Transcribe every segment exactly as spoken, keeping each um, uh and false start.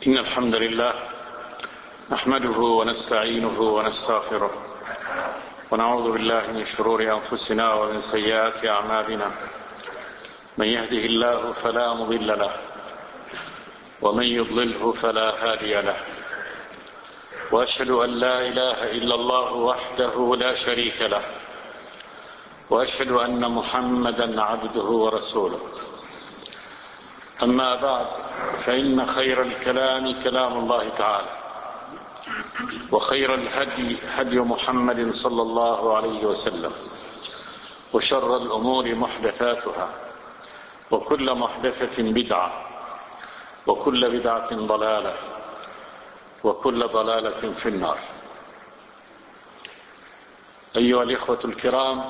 إن الحمد لله نحمده ونستعينه ونستغفره ونعوذ بالله من شرور أنفسنا ومن سيئات أعمالنا. من يهده الله فلا مضل له ومن يضلله فلا هادي له، وأشهد أن لا إله إلا الله وحده لا شريك له، وأشهد أن محمدا عبده ورسوله. أما بعد، فإن خير الكلام كلام الله تعالى، وخير الهدي هدي محمد صلى الله عليه وسلم، وشر الأمور محدثاتها، وكل محدثة بدعة، وكل بدعة ضلالة، وكل ضلالة في النار. أيها الإخوة الكرام،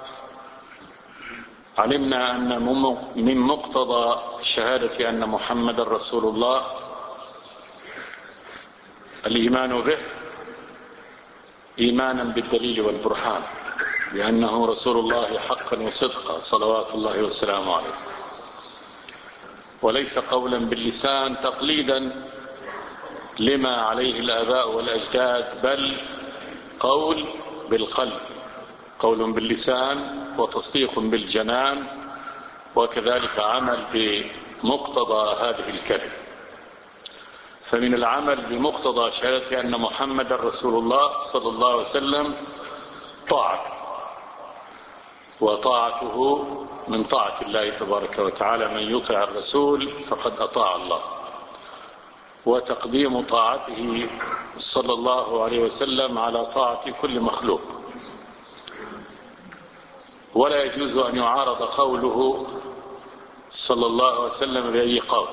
علمنا أن من مقتضى شهادة أن محمد رسول الله الإيمان به إيمانا بالدليل والبرهان، لأنه رسول الله حقا وصدقا صلوات الله والسلام عليه، وليس قولا باللسان تقليدا لما عليه الآباء والأجداد، بل قول بالقلب، قول باللسان وتصديق بالجنان، وكذلك عمل بمقتضى هذه الكلمة. فمن العمل بمقتضى شهادة أن محمد رسول الله صلى الله عليه وسلم طاعة، وطاعته من طاعة الله تبارك وتعالى. من يطع الرسول فقد أطاع الله، وتقديم طاعته صلى الله عليه وسلم على طاعة كل مخلوق، ولا يجوز أن يعارض قوله صلى الله عليه وسلم بأي قول.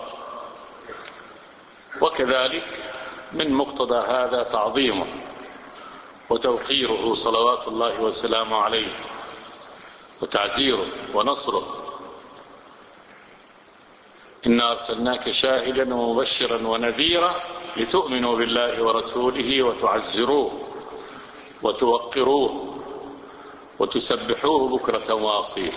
وكذلك من مقتضى هذا تعظيمه وتوقيره صلوات الله والسلام عليه، وتعزيره ونصره. إنا أرسلناك شاهدا ومبشرا ونذيرا لتؤمنوا بالله ورسوله وتعزروه وتوقروه وتسبحوه بكرة وأصيلا.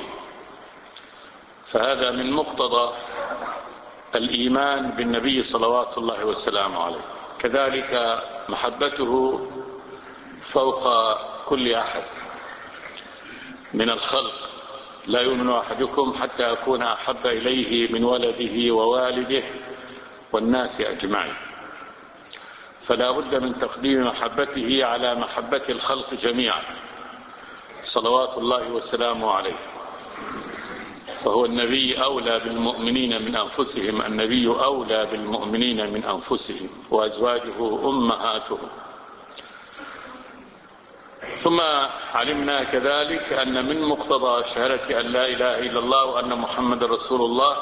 فهذا من مقتضى الإيمان بالنبي صلوات الله والسلام عليه. كذلك محبته فوق كل أحد من الخلق. لا يؤمن أحدكم حتى أكون أحب إليه من ولده ووالده والناس أجمعين. فلا بد من تقديم محبته على محبة الخلق جميعا صلوات الله والسلام عليه. فهو النبي أولى بالمؤمنين من أنفسهم، النبي أولى بالمؤمنين من أنفسهم، وأزواجه أمهاتهم. ثم علمنا كذلك أن من مقتضى شهادة أن لا إله إلا الله وأن محمد رسول الله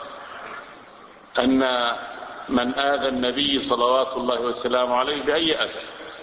أن من آذى النبي صلوات الله والسلام عليه بأي أذى،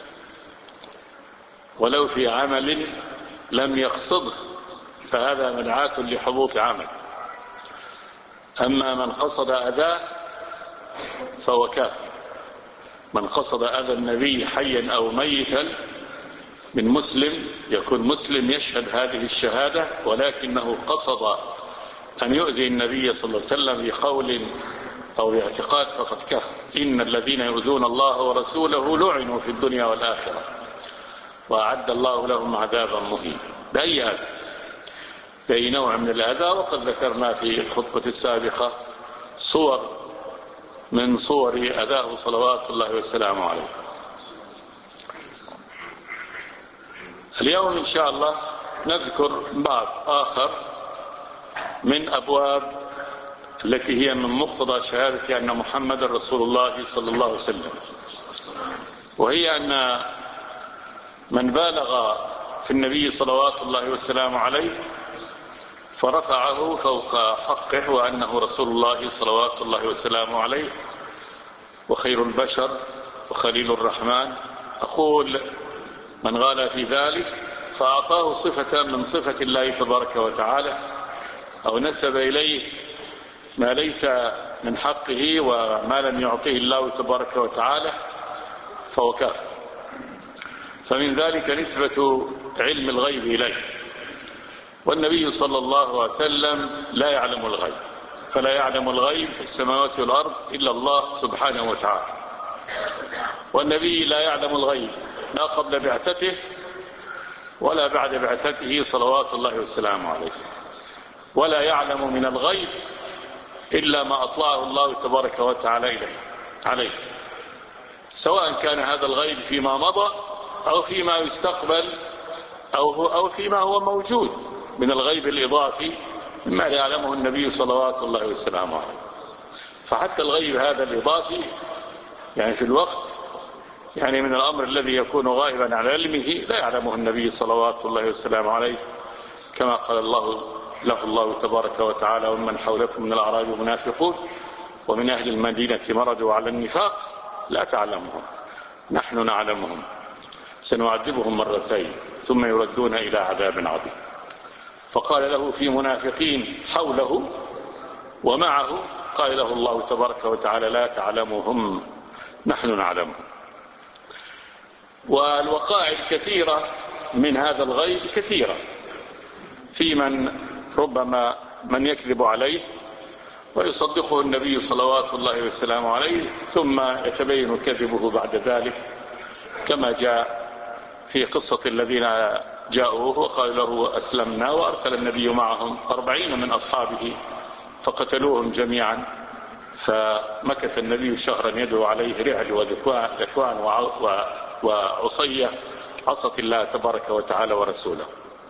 ولو في عمل لم يقصده، فهذا مدعاة لحبوط عمل. أما من قصد أذاه فهو كافر. من قصد أذى النبي حيا أو ميتا من مسلم، يكون مسلم يشهد هذه الشهادة ولكنه قصد أن يؤذي النبي صلى الله عليه وسلم بقول أو باعتقاد، فقد كفر. إن الذين يؤذون الله ورسوله لعنوا في الدنيا والآخرة وأعد الله لهم عذابا مهينا. بأي أذى، بأي نوع من الأذى. وقد ذكرنا في الخطبة السابقة صور من صور أذاه صلوات الله والسلام عليه. اليوم إن شاء الله نذكر بعض آخر من أبواب التي هي من مقتضى شهادة أن محمد رسول الله صلى الله عليه وسلم، وهي أن من بالغ في النبي صلوات الله والسلام عليه فرفعه فوق حقه، وأنه رسول الله صلوات الله والسلام عليه وخير البشر وخليل الرحمن. أقول من غال في ذلك فأعطاه صفة من صفة الله تبارك وتعالى، أو نسب إليه ما ليس من حقه وما لم يعطيه الله تبارك وتعالى، فهو كافر. فمن ذلك نسبة علم الغيب إليه، والنبي صلى الله عليه وسلم لا يعلم الغيب، فلا يعلم الغيب في السماوات والأرض إلا الله سبحانه وتعالى. والنبي لا يعلم الغيب لا قبل بعثته ولا بعد بعثته صلوات الله وسلامه عليه، ولا يعلم من الغيب إلا ما أطلعه الله تبارك وتعالى إليه عليه، سواء كان هذا الغيب فيما مضى أو فيما يستقبل أو, هو أو فيما هو موجود من الغيب الإضافي مما لا يعلمه النبي صلوات الله وسلامه عليه. فحتى الغيب هذا الإضافي يعني في الوقت يعني من الأمر الذي يكون غائبا عن علمه لا يعلمه النبي صلوات الله وسلامه عليه، كما قال الله له الله تبارك وتعالى: ومن حولكم من الأعراب منافقون ومن أهل المدينة مرضوا على النفاق لا تعلمهم نحن نعلمهم سنعذبهم مرتين ثم يردون إلى عذاب عظيم. فقال له في منافقين حوله ومعه، قال له الله تبارك وتعالى: لا تعلمهم نحن نعلمهم. والوقائع الكثيرة من هذا الغيب كثيرة، في من ربما من يكذب عليه ويصدقه النبي صلوات الله وسلامه عليه ثم يتبين كذبه بعد ذلك، كما جاء في قصة الذين جاءوه وقال له أسلمنا وأرسل النبي معهم أربعين من أصحابه فقتلوهم جميعا، فمكث النبي شهرا يدعو عليه رعل وذكوان وعصية عصت الله تبارك وتعالى ورسوله.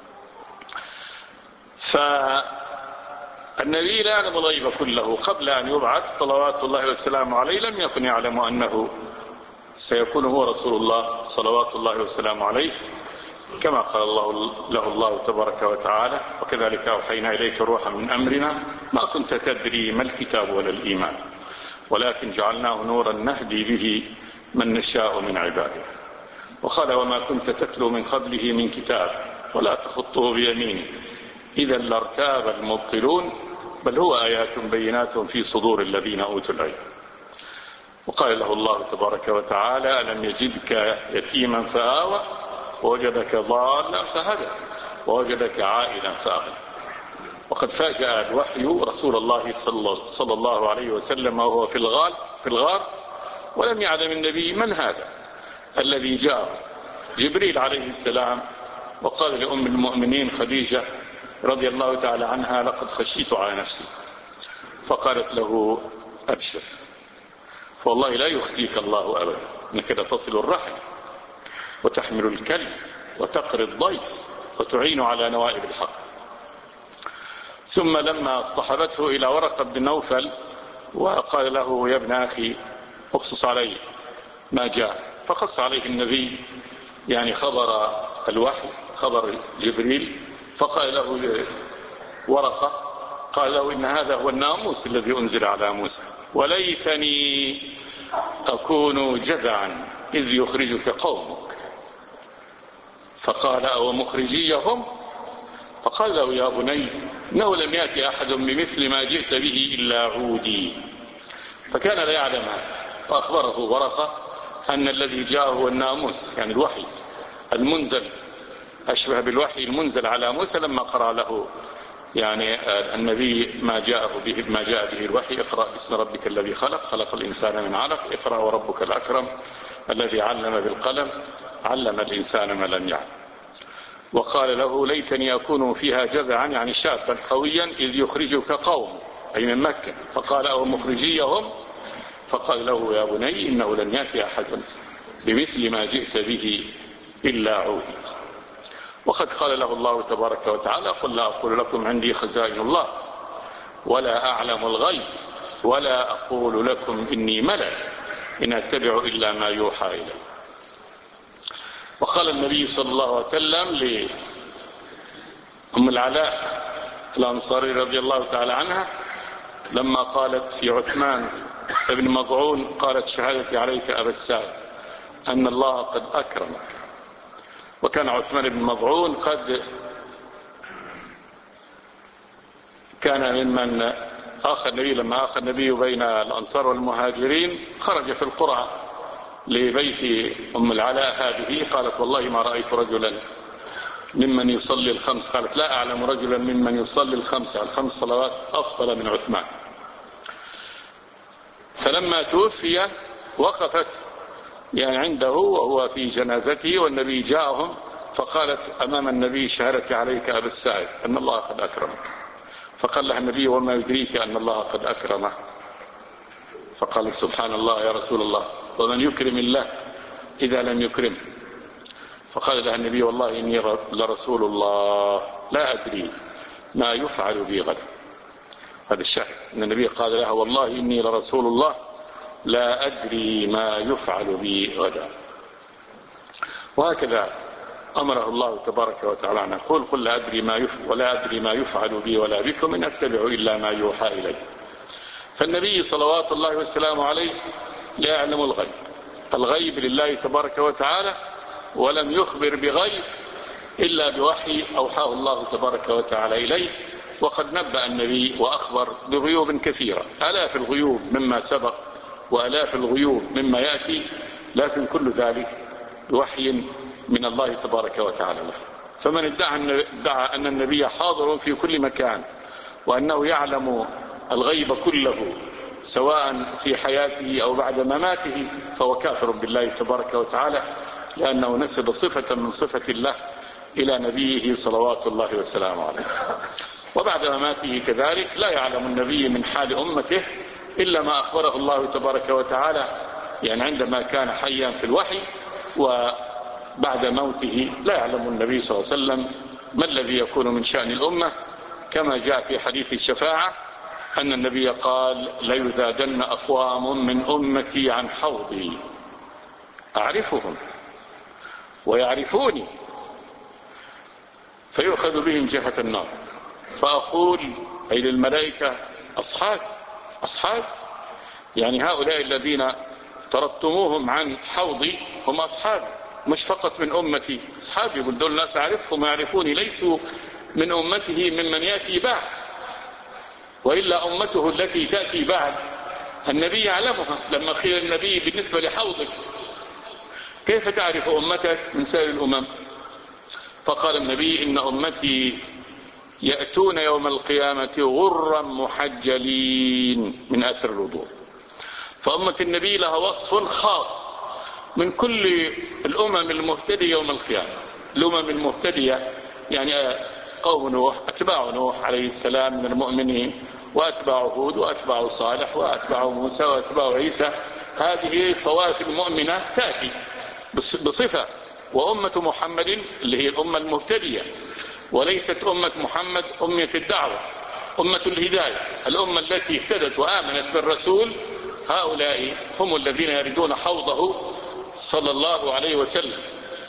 فالنبي لا يعلم الغيب كله قبل أن يبعث صلوات الله وسلامه عليه، لم يكن يعلم أنه سيكون هو رسول الله صلوات الله وسلامه عليه، كما قال الله له الله تبارك وتعالى: وكذلك أوحينا إليك روحا من أمرنا ما كنت تدري ما الكتاب ولا الإيمان ولكن جعلناه نورا نهدي به من نشاء من عباده. وقال: وما كنت تتلو من قبله من كتاب ولا تخطه بيمينه إذا لارتاب المبطلون بل هو آيات بينات في صدور الذين أوتوا العلم. وقال له الله تبارك وتعالى: ألم يجدك يتيما فآوى ووجدك ضالا فهدى ووجدك عائلا فأغنى. وقد فاجأ الوحي رسول الله صلى الله عليه وسلم وهو في الغار في الغار ولم يعلم النبي من هذا الذي جاء. جبريل عليه السلام وقال لأم المؤمنين خديجة رضي الله تعالى عنها: لقد خشيت على نفسي. فقالت له: أبشر، فوالله لا يخزيك الله أبدا، إنك لتصل الرحم وتحمل الكلب وتقري الضيف وتعين على نوائب الحق. ثم لما اصطحبته إلى ورقة بن نوفل وقال له: يا ابن أخي اقصص علي ما جاء، فقص عليه النبي يعني خبر الوحي خبر جبريل. فقال له ورقة قال له: إن هذا هو الناموس الذي أنزل على موسى وليتني أكون جذعا إذ يخرجك قومك. فقال: أو مخرجيهم؟ فقال له: يا بني إنه لم يأتي أحد بمثل ما جئت به إلا عودي. فكان لا يعلم هذا، فأخبره ورقة أن الذي جاءه هو الناموس يعني الوحي المنزل، أشبه بالوحي المنزل على موسى لما قرأ له يعني النبي ما جاء به ما جاء به الوحي: اقرأ باسم ربك الذي خلق خلق الإنسان من علق اقرأ وربك الأكرم الذي علم بالقلم علم الإنسان ما لم يعلم. وقال له: ليتني أكون فيها جذعا يعني شابا قويا إذ يخرجك قوم أي من مكة. فقال: أو مخرجيهم؟ فقال له: يا بني إنه لن يأتي أحد بمثل ما جئت به إلا عودي. وقد قال له الله تبارك وتعالى: قل لا أقول لكم عندي خزائن الله ولا أعلم الغيب ولا أقول لكم إني ملك إن أتبع إلا ما يوحى إلي. وقال النبي صلى الله عليه وسلم لأم العلاء الأنصاري رضي الله تعالى عنها لما قالت في عثمان ابن مظعون قالت: شهادتي عليك أبا السائب أن الله قد أكرمك. وكان عثمان بن مظعون قد كان ممن آخى النبي لما آخى النبي بين الأنصار والمهاجرين خرج في القرى لبيت أم العلاء هذه. قالت: والله ما رأيت رجلا ممن يصلي الخمس، قالت: لا أعلم رجلا ممن يصلي الخمس الخمس صلوات أفضل من عثمان. فلما توفي وقفت يعني عنده وهو في جنازته، والنبي جاءهم فقالت أمام النبي شهادتي عليك أبا السائب أن الله قد أكرمك. فقال لها النبي وما يدريك أن الله قد أكرمه؟ فقال سبحان الله يا رسول الله، ومن يكرم الله إذا لم يكرمه؟ فقال لها النبي والله إني لرسول الله لا أدري ما يفعل بي غدا. هذا الشاهد أن النبي قال لها والله إني لرسول الله لا أدري ما يفعل بي غدا. وهكذا أمره الله تبارك وتعالى أن يقول قل لا أدري ما يفعل ولا أدري ما يفعل بي ولا بكم إن أتبع إلا ما يوحى إلي. فالنبي صلوات الله والسلام عليه لا يعلم الغيب، الغيب لله تبارك وتعالى، ولم يخبر بغيب إلا بوحي أوحاه الله تبارك وتعالى إليه. وقد نبأ النبي وأخبر بغيوب كثيرة، آلاف الغيوب مما سبق وآلاف الغيوب مما يأتي، لكن كل ذلك بوحي من الله تبارك وتعالى له. فمن ادعى, ادعى أن النبي حاضر في كل مكان وأنه يعلم الغيب كله سواء في حياته أو بعد مماته فهو كافر بالله تبارك وتعالى، لأنه نسب صفة من صفة الله إلى نبيه صلوات الله وسلامه عليه. وبعد مماته كذلك لا يعلم النبي من حال أمته إلا ما أخبره الله تبارك وتعالى، يعني عندما كان حيا في الوحي، وبعد موته لا يعلم النبي صلى الله عليه وسلم ما الذي يكون من شأن الأمة، كما جاء في حديث الشفاعة أن النبي قال ليذادن أقوام من أمتي عن حوضي أعرفهم ويعرفوني فيؤخذ بهم جهة النار، فأقول أي للملائكة أصحاب أصحاب يعني هؤلاء الذين طردتموهم عن حوضي هم أصحاب، مش فقط من أمتي، أصحابي. يقول دول الناس أعرفهم ويعرفوني، ليسوا من أمته ممن يأتي بعد، وإلا أمته التي تأتي بعد النبي يعلمها. لما قيل النبي بالنسبة لحوضك كيف تعرف أمتك من سائر الأمم؟ فقال النبي إن أمتي يأتون يوم القيامة غرا محجلين من أثر الوضوء. فأمة النبي لها وصف خاص من كل الأمم المهتدية يوم القيامة. الأمم المهتدية يعني قوم نوح، أتباع نوح عليه السلام من المؤمنين، وأتباع هود وأتباع صالح وأتباع موسى وأتباع عيسى، هذه الطوائف المؤمنة تأتي بصفة. وأمة محمد اللي هي الأمة المهتدية، وليست أمة محمد أمة الدعوة، أمة الهداية، الأمة التي اهتدت وآمنت بالرسول، هؤلاء هم الذين يردون حوضه صلى الله عليه وسلم.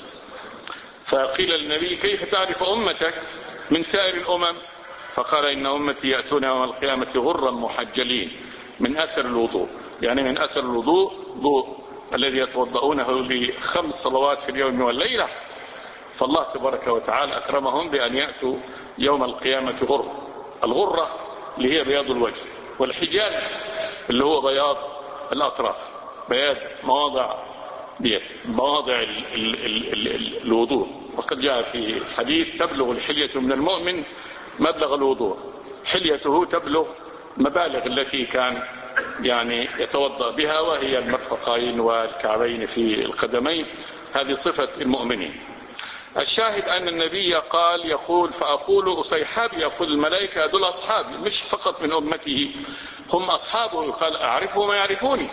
فقيل للنبي كيف تعرف أمتك من سائر الأمم؟ فقال إن أمتي يأتون يوم القيامة غرا محجلين من أثر الوضوء، يعني من أثر الوضوء ضوء الذي يتوضؤونه لخمس صلوات في اليوم والليلة. فالله تبارك وتعالى أكرمهم بأن يأتوا يوم القيامة غر. الغرة اللي هي بياض الوجه، والحجال اللي هو بياض الأطراف، بياض مواضع بيت مواضع ال ال ال ال الوضوء. وقد جاء في الحديث تبلغ الحلية من المؤمن مبلغ الوضوء، حليته تبلغ مبالغ التي كان يعني يتوضأ بها، وهي المرفقين والكعبين في القدمين، هذه صفة المؤمنين. الشاهد أن النبي قال يقول فأقول أصيحابي، يقول الملائكة دول أصحابي مش فقط من أمته، هم أصحابه. يقال أعرفه ما يعرفوني،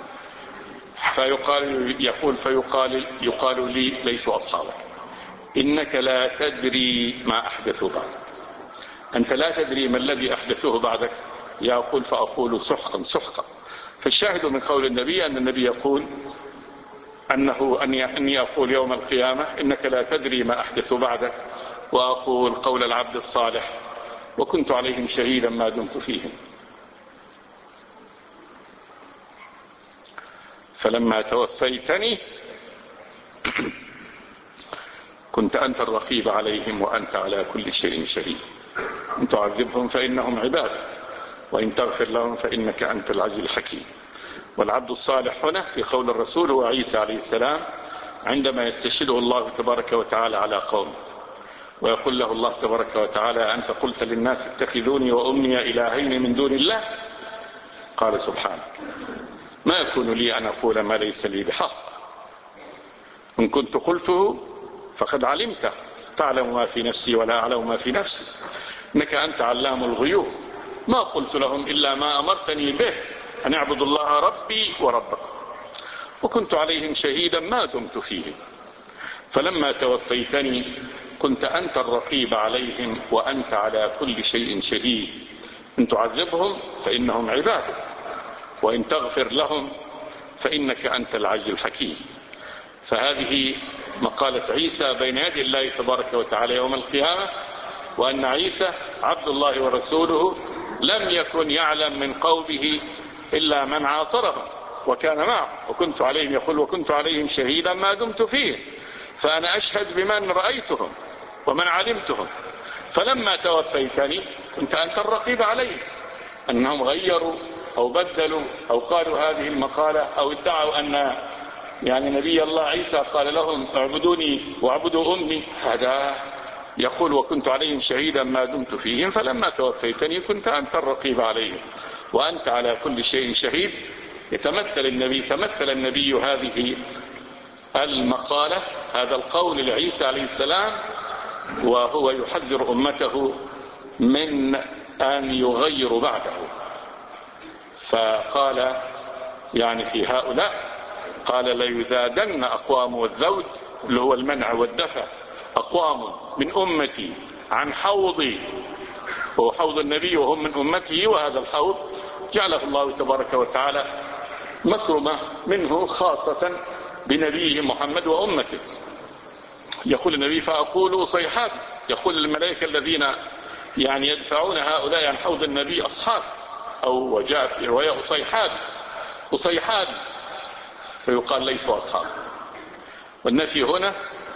فيقال يقول فيقال يقال لي ليسوا أصحابك، إنك لا تدري ما أحدثوا بعدك، أنت لا تدري ما الذي أحدثوه بعدك. يقول فأقول سحقا سحقا. فالشاهد من قول النبي أن النبي يقول أنه أني أقول يوم القيامة إنك لا تدري ما أحدث بعدك، وأقول قول العبد الصالح وكنت عليهم شهيدا ما دمت فيهم، فلما توفيتني كنت أنت الرقيب عليهم وأنت على كل شيء شهيد، إن تعذبهم فإنهم عباد وإن تغفر لهم فإنك أنت العزيز الحكيم. والعبد الصالح هنا في قول الرسول هو عيسى عليه السلام، عندما يستشهده الله تبارك وتعالى على قومه ويقول له الله تبارك وتعالى أنت قلت للناس اتخذوني وأمي إلهين من دون الله، قال سبحانك ما يكون لي أن أقول ما ليس لي بحق، إن كنت قلته فقد علمته، تعلم ما في نفسي ولا أعلم ما في نفسي، إنك أنت علام الغيوب. ما قلت لهم إلا ما أمرتني به، أن اعبدوا الله ربي وربكم، وكنت عليهم شهيدا ما دمت فيهم، فلما توفيتني كنت أنت الرقيب عليهم وأنت على كل شيء شهيد. إن تعذبهم فإنهم عبادك، وإن تغفر لهم فإنك أنت العزيز الحكيم. فهذه مقالة عيسى بين يدي الله تبارك وتعالى يوم القيامة، وأن عيسى عبد الله ورسوله لم يكن يعلم من قومه إلا من عاصرهم وكان معه، وكنت عليهم يقول وكنت عليهم شهيدا ما دمت فيه، فأنا أشهد بمن رأيتهم ومن علمتهم، فلما توفيتني كنت أنت الرقيب عليهم، أنهم غيروا أو بدلوا أو قالوا هذه المقالة أو ادعوا أن يعني نبي الله عيسى قال لهم اعبدوني واعبدوا أمي، هذا يقول وكنت عليهم شهيدا ما دمت فيهم، فلما توفيتني كنت أنت الرقيب عليهم وأنت على كل شيء شهيد. يتمثل النبي تمثل النبي هذه المقالة، هذا القول لعيسى عليه السلام، وهو يحذر أمته من أن يغيروا بعده. فقال يعني في هؤلاء قال ليزادن أقوام والذود اللي هو المنع والدفع، أقوام من أمتي عن حوضي، هو حوض النبي وهم من أمته، وهذا الحوض جعله الله تبارك وتعالى مكرمة منه خاصة بنبيه محمد وأمته. يقول النبي فأقول صيحات، يقول الملائكة الذين يعني يدفعون هؤلاء عن حوض النبي أصحاب، أو وجاء في رواية صيحات وصيحات، فيقال ليسوا أصحاب. والنفي هنا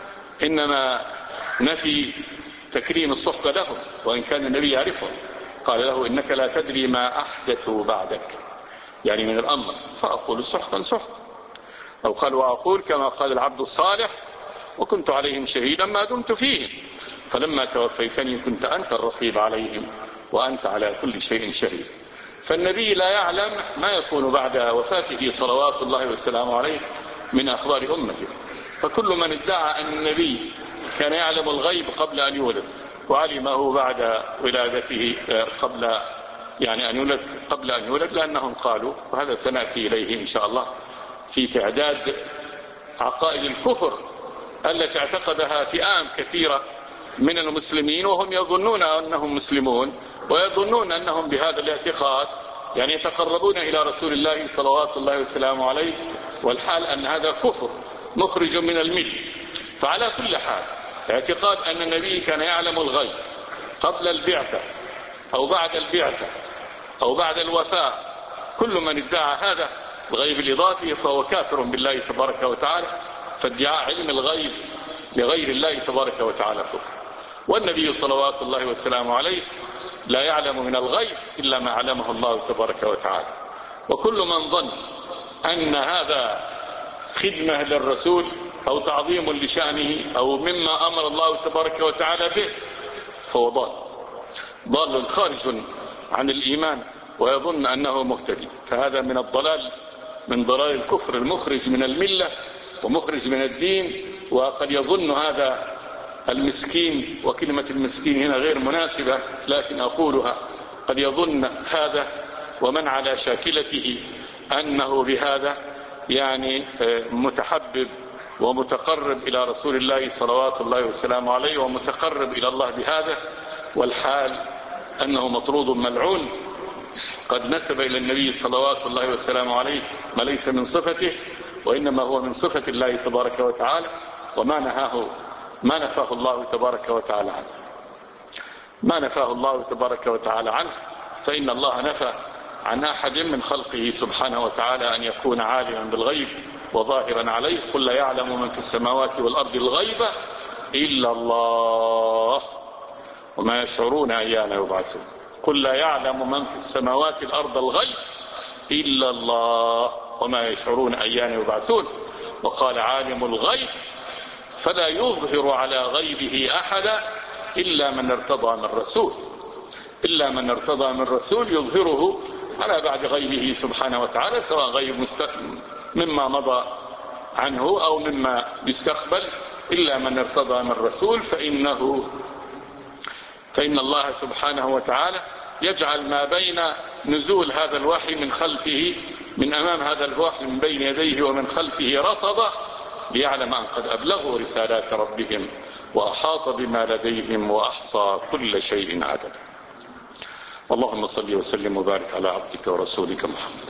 إنما نفي تكريم الصحبة لهم، وإن كان النبي يعرفهم قال له إنك لا تدري ما أحدثوا بعدك، يعني من الأمر، فأقول سحقا سحقا، أو قال وأقول كما قال العبد الصالح وكنت عليهم شهيدا ما دمت فيهم، فلما توفيتني كنت أنت الرقيب عليهم وأنت على كل شيء شهيد. فالنبي لا يعلم ما يكون بعد وفاته صلوات الله وسلامه عليه من أخبار أمته. فكل من ادعى أن النبي كان يعلم الغيب قبل أن يولد وعلمه بعد ولادته قبل يعني أن يولد قبل أن يولد، لأنهم قالوا، وهذا سنأتي إليه إن شاء الله في تعداد عقائد الكفر التي اعتقدها فئام كثيرة من المسلمين، وهم يظنون أنهم مسلمون ويظنون أنهم بهذا الاعتقاد يعني يتقربون إلى رسول الله صلوات الله وسلامه عليه، والحال أن هذا كفر مخرج من الملة. فعلى كل حال اعتقاد أن النبي كان يعلم الغيب قبل البعثة أو بعد البعثة أو بعد الوفاة، كل من ادعى هذا الغيب الإضافي فهو كافر بالله تبارك وتعالى، فادعاء علم الغيب لغير الله تبارك وتعالى كفر. والنبي صلوات الله وسلامه عليه لا يعلم من الغيب إلا ما علمه الله تبارك وتعالى. وكل من ظن أن هذا خدمة للرسول أو تعظيم لشأنه أو مما أمر الله تبارك وتعالى به فهو ضال ضال خارج عن الإيمان ويظن أنه مهتدي، فهذا من الضلال من ضلال الكفر المخرج من الملة ومخرج من الدين. وقد يظن هذا المسكين، وكلمة المسكين هنا غير مناسبة لكن أقولها، قد يظن هذا ومن على شاكلته أنه بهذا يعني متحبب ومتقرب إلى رسول الله صلوات الله وسلامه عليه ومتقرب إلى الله بهذا، والحال أنه مطرود ملعون قد نسب إلى النبي صلوات الله وسلامه عليه ما ليس من صفته، وإنما هو من صفة الله تبارك وتعالى، وما نهاه ما نفاه الله تبارك وتعالى عنه ما نفاه الله تبارك وتعالى عنه فإن الله نفى عن أحد من خلقه سبحانه وتعالى أن يكون عالما بالغيب وظاهرا عليه. قل لا يعلم من في السماوات والأرض الغيب إلا الله وما يشعرون أيان يبعثون. قل لا يعلم من في السماوات الأرض الغيب إلا الله وما يشعرون أيان يبعثون. وقال عالم الغيب فلا يظهر على غيبه أحدا إلا من ارتضى من رسول إلا من ارتضى من رسول يظهره على بعد غيبه سبحانه وتعالى، سواء غيب مستقبل مما مضى عنه أو مما يستقبل، إلا من ارتضى من الرسول فإنه فإن الله سبحانه وتعالى يجعل ما بين نزول هذا الوحي من خلفه، من أمام هذا الوحي من بين يديه ومن خلفه رصدا، ليعلم أن قد أبلغوا رسالات ربهم وأحاط بما لديهم وأحصى كل شيء عددا. اللهم صل وسلم وبارك على عبدك ورسولك محمد.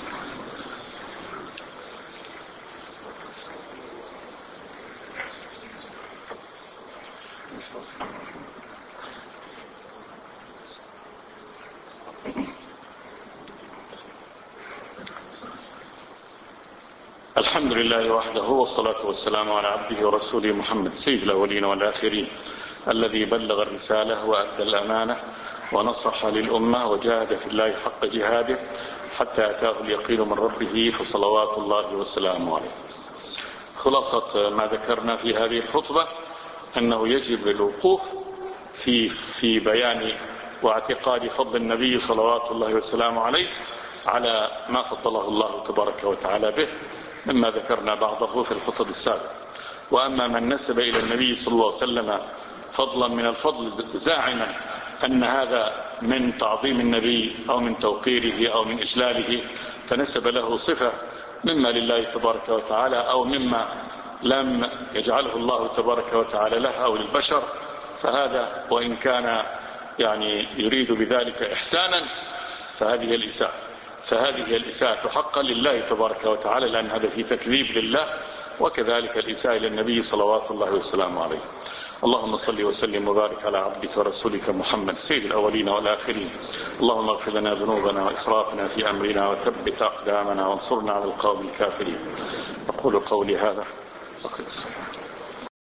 الحمد لله وحده، والصلاة والسلام على عبده ورسوله محمد سيد الأولين والآخرين، الذي بلغ الرسالة وأدى الأمانة ونصح للأمة وجاهد في الله حق جهاده حتى أتاه اليقين من ربه، فصلوات الله وسلامه عليه. خلاصة ما ذكرنا في هذه الخطبة أنه يجب الوقوف في في بيان واعتقاد فضل النبي صلوات الله وسلامه عليه على ما فضله الله تبارك وتعالى به، مما ذكرنا بعضه في الخطب السابقة. وأما من نسب إلى النبي صلى الله عليه وسلم فضلا من الفضل زاعما أن هذا من تعظيم النبي أو من توقيره أو من إجلاله، فنسب له صفة مما لله تبارك وتعالى أو مما لم يجعله الله تبارك وتعالى له أو للبشر، فهذا وإن كان يعني يريد بذلك إحسانا فهذه الإساءة فهذه الإساءة حقا لله تبارك وتعالى، لأن هذا في تكذيب لله، وكذلك الإساءة إلى النبي صلوات الله وسلامه عليه. اللهم صل وسلم وبارك على عبدك ورسولك محمد سيد الأولين والآخرين. اللهم اغفر لنا ذنوبنا وإسرافنا في أمرنا وثبت أقدامنا وانصرنا على القوم الكافرين. أقول قولي هذا.